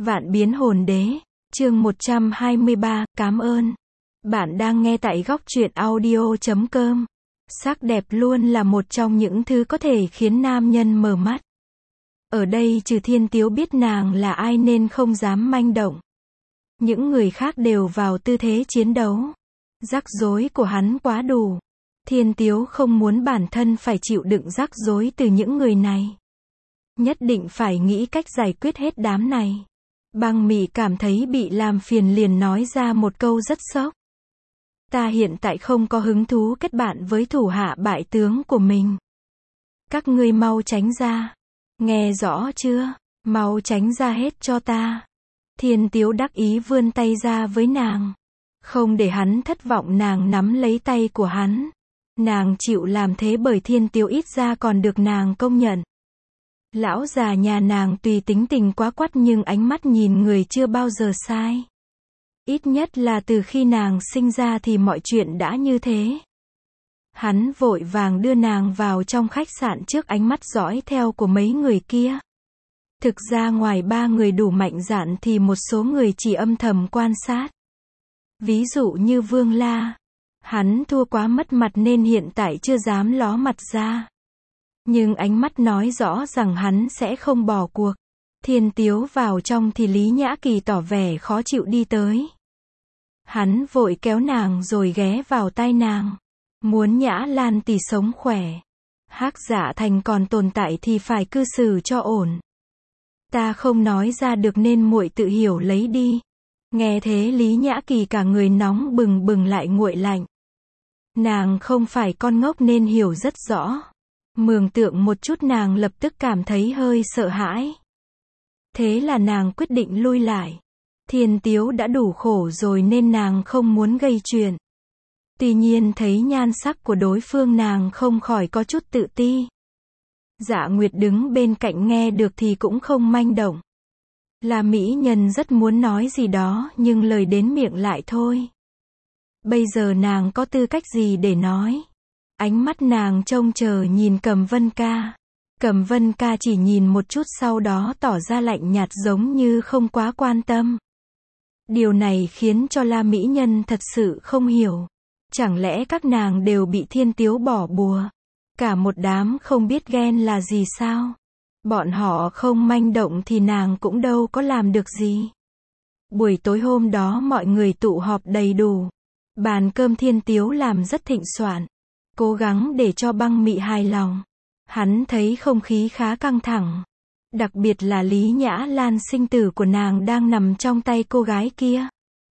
Vạn biến hồn đế, chương 123, cảm ơn. Bạn đang nghe tại góc truyện audio.com. Sắc đẹp luôn là một trong những thứ có thể khiến nam nhân mở mắt. Ở đây trừ Thiên Tiếu biết nàng là ai nên không dám manh động. Những người khác đều vào tư thế chiến đấu. Rắc rối của hắn quá đủ. Thiên Tiếu không muốn bản thân phải chịu đựng rắc rối từ những người này. Nhất định phải nghĩ cách giải quyết hết đám này. Băng Mị cảm thấy bị làm phiền liền nói ra một câu rất sốc. Ta hiện tại không có hứng thú kết bạn với thủ hạ bại tướng của mình. Các ngươi mau tránh ra. Nghe rõ chưa? Mau tránh ra hết cho ta. Thiên Tiếu đắc ý vươn tay ra với nàng. Không để hắn thất vọng, nàng nắm lấy tay của hắn. Nàng chịu làm thế bởi Thiên Tiếu ít ra còn được nàng công nhận. Lão già nhà nàng tùy tính tình quá quắt nhưng ánh mắt nhìn người chưa bao giờ sai. Ít nhất là từ khi nàng sinh ra thì mọi chuyện đã như thế. Hắn vội vàng đưa nàng vào trong khách sạn trước ánh mắt dõi theo của mấy người kia. Thực ra ngoài ba người đủ mạnh dạn thì một số người chỉ âm thầm quan sát. Ví dụ như Vương La. Hắn thua quá mất mặt nên hiện tại chưa dám ló mặt ra. Nhưng ánh mắt nói rõ rằng hắn sẽ không bỏ cuộc. Thiên Tiếu vào trong thì Lý Nhã Kỳ tỏ vẻ khó chịu đi tới. Hắn vội kéo nàng rồi ghé vào tai nàng. Muốn Nhã Lan tỷ sống khỏe. Hắc Dạ Thành còn tồn tại thì phải cư xử cho ổn. Ta không nói ra được nên muội tự hiểu lấy đi. Nghe thế Lý Nhã Kỳ cả người nóng bừng bừng lại nguội lạnh. Nàng không phải con ngốc nên hiểu rất rõ. Mường tượng một chút nàng lập tức cảm thấy hơi sợ hãi. Thế là nàng quyết định lui lại. Thiên Tiếu đã đủ khổ rồi nên nàng không muốn gây chuyện. Tuy nhiên thấy nhan sắc của đối phương nàng không khỏi có chút tự ti. Dạ Nguyệt đứng bên cạnh nghe được thì cũng không manh động. Là mỹ nhân rất muốn nói gì đó nhưng lời đến miệng lại thôi. Bây giờ nàng có tư cách gì để nói? Ánh mắt nàng trông chờ nhìn Cầm Vân Ca. Cầm Vân Ca chỉ nhìn một chút sau đó tỏ ra lạnh nhạt giống như không quá quan tâm. Điều này khiến cho La mỹ nhân thật sự không hiểu. Chẳng lẽ các nàng đều bị Thiên Tiếu bỏ bùa? Cả một đám không biết ghen là gì sao? Bọn họ không manh động thì nàng cũng đâu có làm được gì. Buổi tối hôm đó mọi người tụ họp đầy đủ. Bàn cơm Thiên Tiếu làm rất thịnh soạn. Cố gắng để cho Băng Mị hài lòng. Hắn thấy không khí khá căng thẳng. Đặc biệt là Lý Nhã Lan sinh tử của nàng đang nằm trong tay cô gái kia.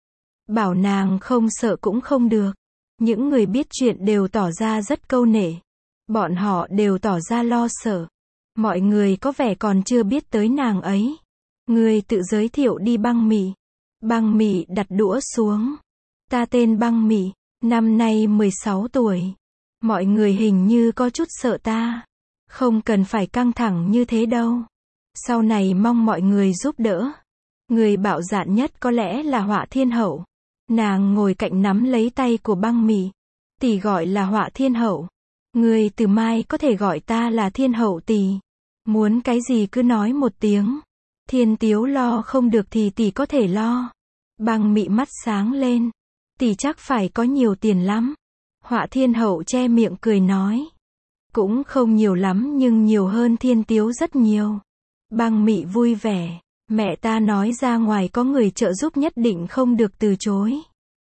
Bảo nàng không sợ cũng không được. Những người biết chuyện đều tỏ ra rất câu nể. Bọn họ đều tỏ ra lo sợ. Mọi người có vẻ còn chưa biết tới nàng ấy. Người tự giới thiệu đi Băng Mị. Băng Mị đặt đũa xuống. Ta tên Băng Mị, năm nay 16 tuổi. Mọi người hình như có chút sợ ta. Không cần phải căng thẳng như thế đâu. Sau này mong mọi người giúp đỡ. Người bạo dạn nhất có lẽ là Họa Thiên Hậu. Nàng ngồi cạnh nắm lấy tay của Băng Mị. Tỷ gọi là Họa Thiên Hậu. Người từ mai có thể gọi ta là Thiên Hậu tỷ. Muốn cái gì cứ nói một tiếng. Thiên Tiếu lo không được thì tỷ có thể lo. Băng Mị mắt sáng lên. Tỷ chắc phải có nhiều tiền lắm. Họa Thiên Hậu che miệng cười nói. Cũng không nhiều lắm nhưng nhiều hơn Thiên Tiếu rất nhiều. Băng Mị vui vẻ. Mẹ ta nói ra ngoài có người trợ giúp nhất định không được từ chối.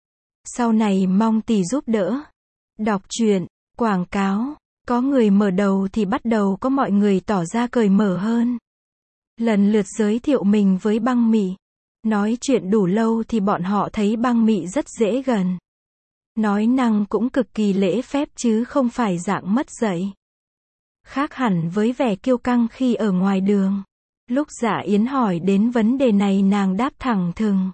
Sau này mong tỷ giúp đỡ. Đọc truyện, quảng cáo. Có người mở đầu thì bắt đầu có mọi người tỏ ra cởi mở hơn. Lần lượt giới thiệu mình với Băng Mị. Nói chuyện đủ lâu thì bọn họ thấy Băng Mị rất dễ gần. Nói năng cũng cực kỳ lễ phép chứ không phải dạng mất dạy. Khác hẳn với vẻ kiêu căng khi ở ngoài đường. Lúc Dạ Yến hỏi đến vấn đề này nàng đáp thẳng thừng.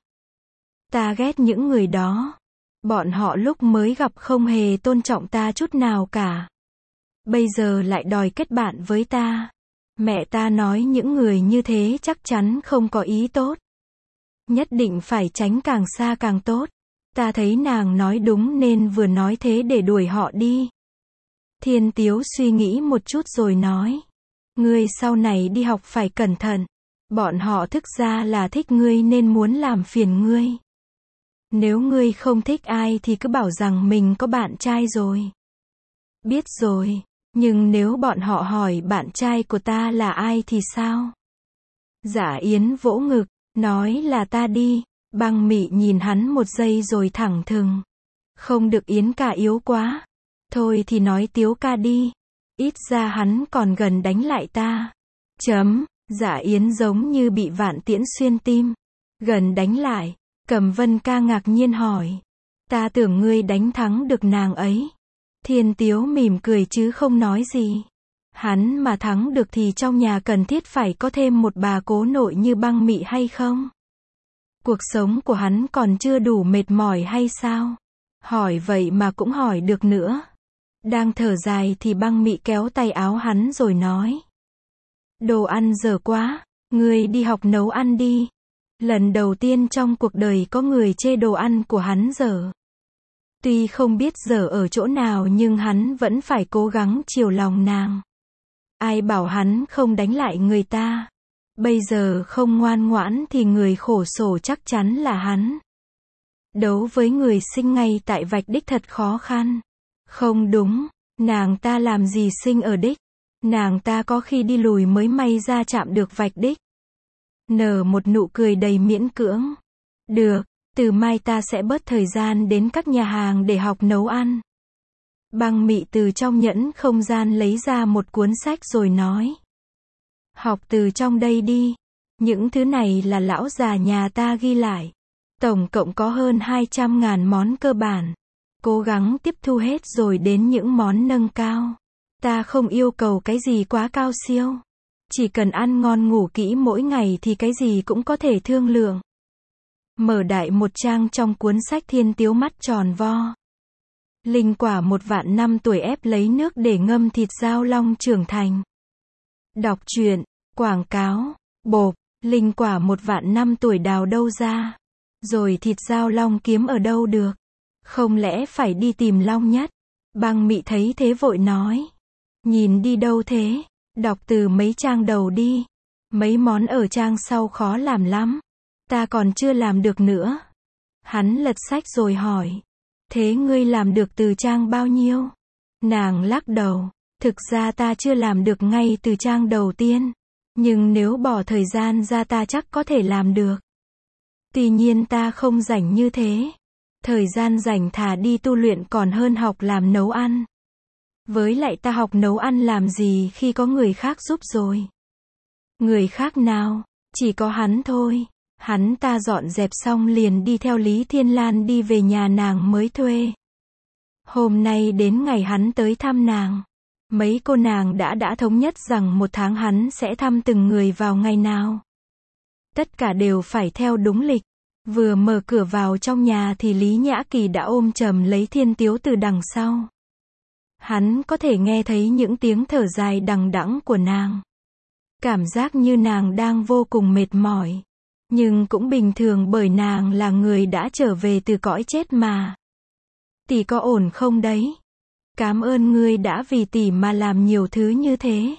Ta ghét những người đó. Bọn họ lúc mới gặp không hề tôn trọng ta chút nào cả. Bây giờ lại đòi kết bạn với ta. Mẹ ta nói những người như thế chắc chắn không có ý tốt. Nhất định phải tránh càng xa càng tốt. Ta thấy nàng nói đúng nên vừa nói thế để đuổi họ đi. Thiên Tiếu suy nghĩ một chút rồi nói. Ngươi sau này đi học phải cẩn thận. Bọn họ thực ra là thích ngươi nên muốn làm phiền ngươi. Nếu ngươi không thích ai thì cứ bảo rằng mình có bạn trai rồi. Biết rồi, nhưng nếu bọn họ hỏi bạn trai của ta là ai thì sao? Dạ Yến vỗ ngực, nói là ta đi. Băng Mị nhìn hắn một giây rồi thẳng thừng. Không được Yến ca yếu quá. Thôi thì nói Tiếu ca đi. Ít ra hắn còn gần đánh lại ta. Dạ Yến giống như bị vạn tiễn xuyên tim. Gần đánh lại. Cẩm Vân ca ngạc nhiên hỏi. Ta tưởng ngươi đánh thắng được nàng ấy. Thiên Tiếu mỉm cười chứ không nói gì. Hắn mà thắng được thì trong nhà cần thiết phải có thêm một bà cố nội như Băng Mị hay không? Cuộc sống của hắn còn chưa đủ mệt mỏi hay sao? Hỏi vậy mà cũng hỏi được nữa. Đang thở dài thì Băng Mị kéo tay áo hắn rồi nói. Đồ ăn dở quá, ngươi đi học nấu ăn đi. Lần đầu tiên trong cuộc đời có người chê đồ ăn của hắn dở. Tuy không biết dở ở chỗ nào nhưng hắn vẫn phải cố gắng chiều lòng nàng. Ai bảo hắn không đánh lại người ta. Bây giờ không ngoan ngoãn thì người khổ sở chắc chắn là hắn. Đấu với người sinh ngay tại vạch đích thật khó khăn. Không đúng, nàng ta làm gì sinh ở đích. Nàng ta có khi đi lùi mới may ra chạm được vạch đích. Nở một nụ cười đầy miễn cưỡng. Được, từ mai ta sẽ bớt thời gian đến các nhà hàng để học nấu ăn. Băng Mị từ trong nhẫn không gian lấy ra một cuốn sách rồi nói. Học từ trong đây đi. Những thứ này là lão già nhà ta ghi lại. Tổng cộng có hơn 200.000 món cơ bản. Cố gắng tiếp thu hết rồi đến những món nâng cao. Ta không yêu cầu cái gì quá cao siêu. Chỉ cần ăn ngon ngủ kỹ mỗi ngày thì cái gì cũng có thể thương lượng. Mở đại một trang trong cuốn sách Thiên Tiếu mắt tròn vo. Linh quả 1.000 năm tuổi ép lấy nước để ngâm thịt dao long trưởng thành. Đọc truyện, quảng cáo, bộp, linh quả 1.000 năm tuổi đào đâu ra? Rồi thịt dao long kiếm ở đâu được? Không lẽ phải đi tìm Long Nhất? Băng Mị thấy thế vội nói. Nhìn đi đâu thế? Đọc từ mấy trang đầu đi. Mấy món ở trang sau khó làm lắm. Ta còn chưa làm được nữa. Hắn lật sách rồi hỏi. Thế ngươi làm được từ trang bao nhiêu? Nàng lắc đầu. Thực ra ta chưa làm được ngay từ trang đầu tiên. Nhưng nếu bỏ thời gian ra ta chắc có thể làm được. Tuy nhiên ta không rảnh như thế. Thời gian rảnh thà đi tu luyện còn hơn học làm nấu ăn. Với lại ta học nấu ăn làm gì khi có người khác giúp rồi. Người khác nào? Chỉ có hắn thôi. Hắn ta dọn dẹp xong liền đi theo Lý Thiên Lan đi về nhà nàng mới thuê. Hôm nay đến ngày hắn tới thăm nàng. Mấy cô nàng đã thống nhất rằng một tháng hắn sẽ thăm từng người vào ngày nào. Tất cả đều phải theo đúng lịch. Vừa mở cửa vào trong nhà thì Lý Nhã Kỳ đã ôm chầm lấy Thiên Tiếu từ đằng sau. Hắn có thể nghe thấy những tiếng thở dài đằng đẵng của nàng. Cảm giác như nàng đang vô cùng mệt mỏi. Nhưng cũng bình thường bởi nàng là người đã trở về từ cõi chết mà. Tỷ có ổn không đấy? Cảm ơn ngươi đã vì tỷ mà làm nhiều thứ như thế.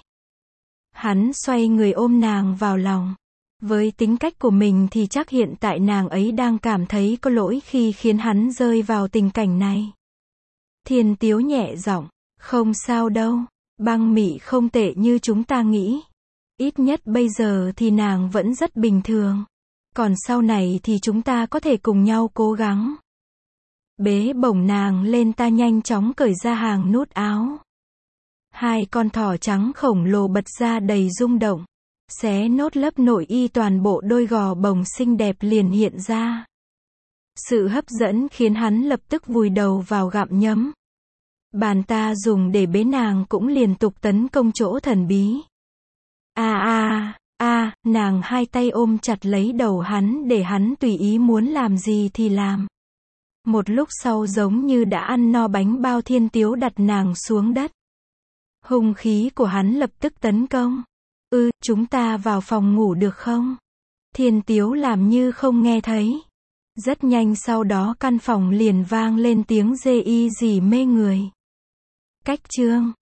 Hắn xoay người ôm nàng vào lòng. Với tính cách của mình thì chắc hiện tại nàng ấy đang cảm thấy có lỗi khi khiến hắn rơi vào tình cảnh này. Thiên Tiếu nhẹ giọng, không sao đâu, Băng Mị không tệ như chúng ta nghĩ. Ít nhất bây giờ thì nàng vẫn rất bình thường. Còn sau này thì chúng ta có thể cùng nhau cố gắng. Bế bổng nàng lên ta nhanh chóng cởi ra hàng nút áo. Hai con thỏ trắng khổng lồ bật ra đầy rung động. Xé nốt lớp nội y toàn bộ đôi gò bồng xinh đẹp liền hiện ra. Sự hấp dẫn khiến hắn lập tức vùi đầu vào gặm nhấm. Bàn ta dùng để bế nàng cũng liên tục tấn công chỗ thần bí. Nàng hai tay ôm chặt lấy đầu hắn để hắn tùy ý muốn làm gì thì làm. Một lúc sau giống như đã ăn no bánh bao, Thiên Tiếu đặt nàng xuống đất. Hung khí của hắn lập tức tấn công. Chúng ta vào phòng ngủ được không? Thiên Tiếu làm như không nghe thấy. Rất nhanh sau đó căn phòng liền vang lên tiếng rê y rỉ mê người. Cách chương